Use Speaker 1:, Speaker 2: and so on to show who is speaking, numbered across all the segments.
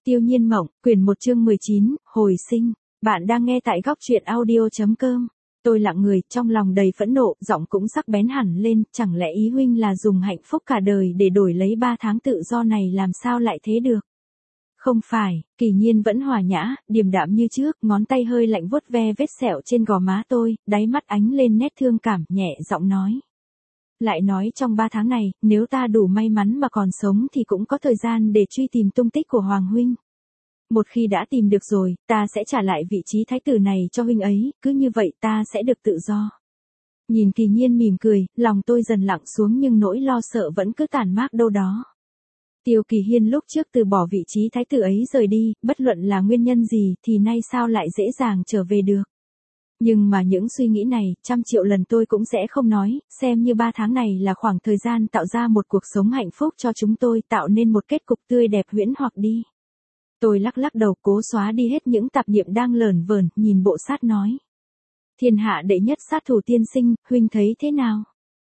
Speaker 1: Tiêu Nhiên Mộng, quyển 1 chương 19, hồi sinh. Bạn đang nghe tại góc truyện audio.com. Tôi lặng người, trong lòng đầy phẫn nộ, giọng cũng sắc bén hẳn lên, chẳng lẽ ý huynh là dùng hạnh phúc cả đời để đổi lấy 3 tháng tự do này, làm sao lại thế được? Không phải, Kỳ Nhiên vẫn hòa nhã, điềm đạm như trước, ngón tay hơi lạnh vuốt ve vết sẹo trên gò má tôi, đáy mắt ánh lên nét thương cảm, nhẹ giọng nói. Lại nói trong 3 tháng này, nếu ta đủ may mắn mà còn sống thì cũng có thời gian để truy tìm tung tích của Hoàng huynh. Một khi đã tìm được rồi, ta sẽ trả lại vị trí thái tử này cho huynh ấy, cứ như vậy ta sẽ được tự do. Nhìn Kỳ Nhiên mỉm cười, lòng tôi dần lặng xuống nhưng nỗi lo sợ vẫn cứ tản mát đâu đó. Tiêu Kỳ Hiên lúc trước từ bỏ vị trí thái tử ấy rời đi, bất luận là nguyên nhân gì thì nay sao lại dễ dàng trở về được. Nhưng mà những suy nghĩ này, 100 triệu lần tôi cũng sẽ không nói, xem như 3 tháng này là khoảng thời gian tạo ra một cuộc sống hạnh phúc cho chúng tôi, tạo nên một kết cục tươi đẹp huyễn hoặc đi. Tôi lắc lắc đầu cố xóa đi hết những tạp niệm đang lởn vởn, nhìn Bộ Sát nói. Thiên hạ đệ nhất sát thủ tiên sinh, huynh thấy thế nào?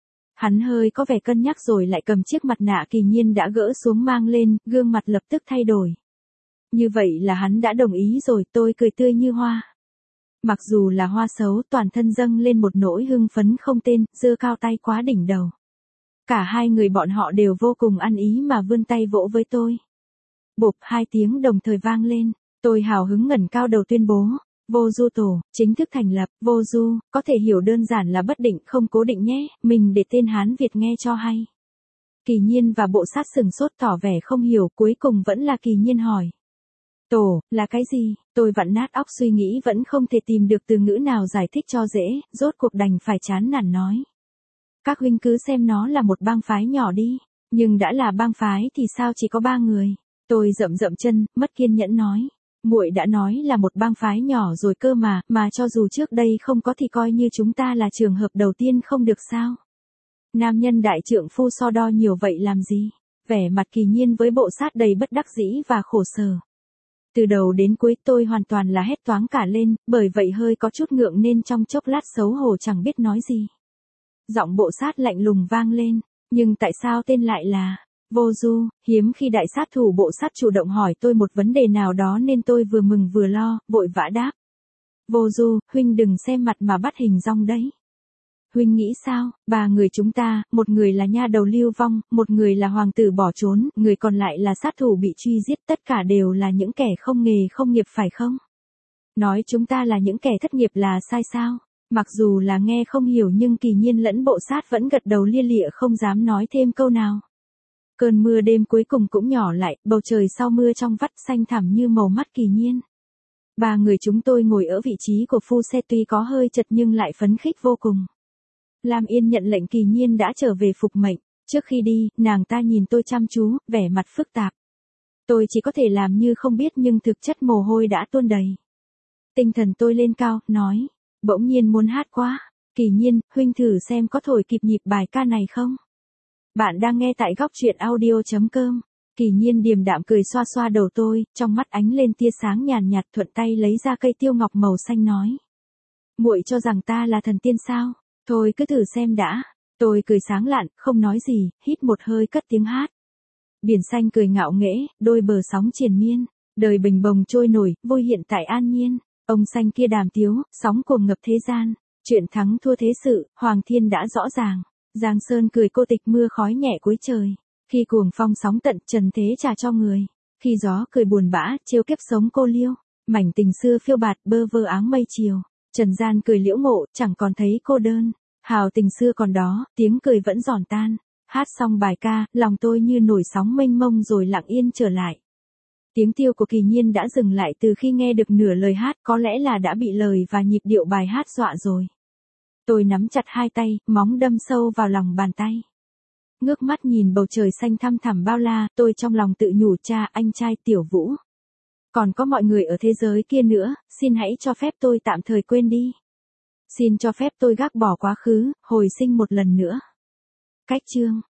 Speaker 1: Hắn hơi có vẻ cân nhắc rồi lại cầm chiếc mặt nạ Kỳ Nhiên đã gỡ xuống mang lên, gương mặt lập tức thay đổi. Như vậy là hắn đã đồng ý rồi, tôi cười tươi như hoa. Mặc dù là hoa xấu, toàn thân dâng lên một nỗi hưng phấn không tên, giơ cao tay quá đỉnh đầu. Cả hai người bọn họ đều vô cùng ăn ý mà vươn tay vỗ với tôi. Bộp, 2 tiếng đồng thời vang lên, tôi hào hứng ngẩng cao đầu tuyên bố, Vô Du Tổ, chính thức thành lập, Vô Du, có thể hiểu đơn giản là bất định không cố định nhé, mình để tên Hán Việt nghe cho hay. Kỳ Nhiên và Bộ Sát sừng sốt tỏ vẻ không hiểu, cuối cùng vẫn là Kỳ Nhiên hỏi. Tổ, là cái gì? Tôi vặn nát óc suy nghĩ vẫn không thể tìm được từ ngữ nào giải thích cho dễ, rốt cuộc đành phải chán nản nói. Các huynh cứ xem nó là một bang phái nhỏ đi, nhưng đã là bang phái thì sao chỉ có 3 người? Tôi rậm chân, mất kiên nhẫn nói. Muội đã nói là một bang phái nhỏ rồi cơ mà cho dù trước đây không có thì coi như chúng ta là trường hợp đầu tiên không được sao? Nam nhân đại trượng phu so đo nhiều vậy làm gì? Vẻ mặt Kỳ Nhiên với Bộ Sát đầy bất đắc dĩ và khổ sở. Từ đầu đến cuối tôi hoàn toàn là hét toáng cả lên, bởi vậy hơi có chút ngượng nên trong chốc lát xấu hổ chẳng biết nói gì. Giọng Bộ Sát lạnh lùng vang lên, nhưng tại sao tên lại là Vô Du? Hiếm khi đại sát thủ Bộ Sát chủ động hỏi tôi một vấn đề nào đó nên tôi vừa mừng vừa lo, vội vã đáp. Vô Du, huynh đừng xem mặt mà bắt hình dong đấy. Huynh nghĩ sao, 3 người chúng ta, một người là nha đầu lưu vong, một người là hoàng tử bỏ trốn, người còn lại là sát thủ bị truy giết, tất cả đều là những kẻ không nghề không nghiệp phải không? Nói chúng ta là những kẻ thất nghiệp là sai sao? Mặc dù là nghe không hiểu nhưng Kỳ Nhiên lẫn Bộ Sát vẫn gật đầu lia lịa không dám nói thêm câu nào. Cơn mưa đêm cuối cùng cũng nhỏ lại, bầu trời sau mưa trong vắt xanh thẳm như màu mắt Kỳ Nhiên. 3 người chúng tôi ngồi ở vị trí của phu xe tuy có hơi chật nhưng lại phấn khích vô cùng. Lam Yên nhận lệnh Kỳ Nhiên đã trở về phục mệnh, trước khi đi, nàng ta nhìn tôi chăm chú, vẻ mặt phức tạp. Tôi chỉ có thể làm như không biết nhưng thực chất mồ hôi đã tuôn đầy. Tinh thần tôi lên cao, nói, bỗng nhiên muốn hát quá, Kỳ Nhiên, huynh thử xem có thổi kịp nhịp bài ca này không? Bạn đang nghe tại góc truyện audio.com. Kỳ Nhiên điềm đạm cười xoa xoa đầu tôi, trong mắt ánh lên tia sáng nhàn nhạt, thuận tay lấy ra cây tiêu ngọc màu xanh nói. Muội cho rằng ta là thần tiên sao? Thôi cứ thử xem đã. Tôi cười sáng lạn, không nói gì, hít một hơi cất tiếng hát. Biển xanh cười ngạo nghễ, đôi bờ sóng triền miên, đời bình bồng trôi nổi, vui hiện tại an nhiên. Ông xanh kia đàm tiếu, sóng cuồng ngập thế gian, chuyện thắng thua thế sự, Hoàng Thiên đã rõ ràng. Giang Sơn cười cô tịch mưa khói nhẹ cuối trời. Khi cuồng phong sóng tận trần thế trả cho người. Khi gió cười buồn bã, trêu kiếp sống cô liêu. Mảnh tình xưa phiêu bạt bơ vơ áng mây chiều. Trần gian cười liễu ngộ, chẳng còn thấy cô đơn. Hào tình xưa còn đó, tiếng cười vẫn giòn tan. Hát xong bài ca, lòng tôi như nổi sóng mênh mông rồi lặng yên trở lại. Tiếng tiêu của Kỳ Nhiên đã dừng lại từ khi nghe được nửa lời hát, có lẽ là đã bị lời và nhịp điệu bài hát dọa rồi. Tôi nắm chặt 2 tay, móng đâm sâu vào lòng bàn tay. Ngước mắt nhìn bầu trời xanh thăm thẳm bao la, tôi trong lòng tự nhủ cha anh trai Tiểu Vũ. Còn có mọi người ở thế giới kia nữa, xin hãy cho phép tôi tạm thời quên đi. Xin cho phép tôi gác bỏ quá khứ, hồi sinh một lần nữa. Cách chương.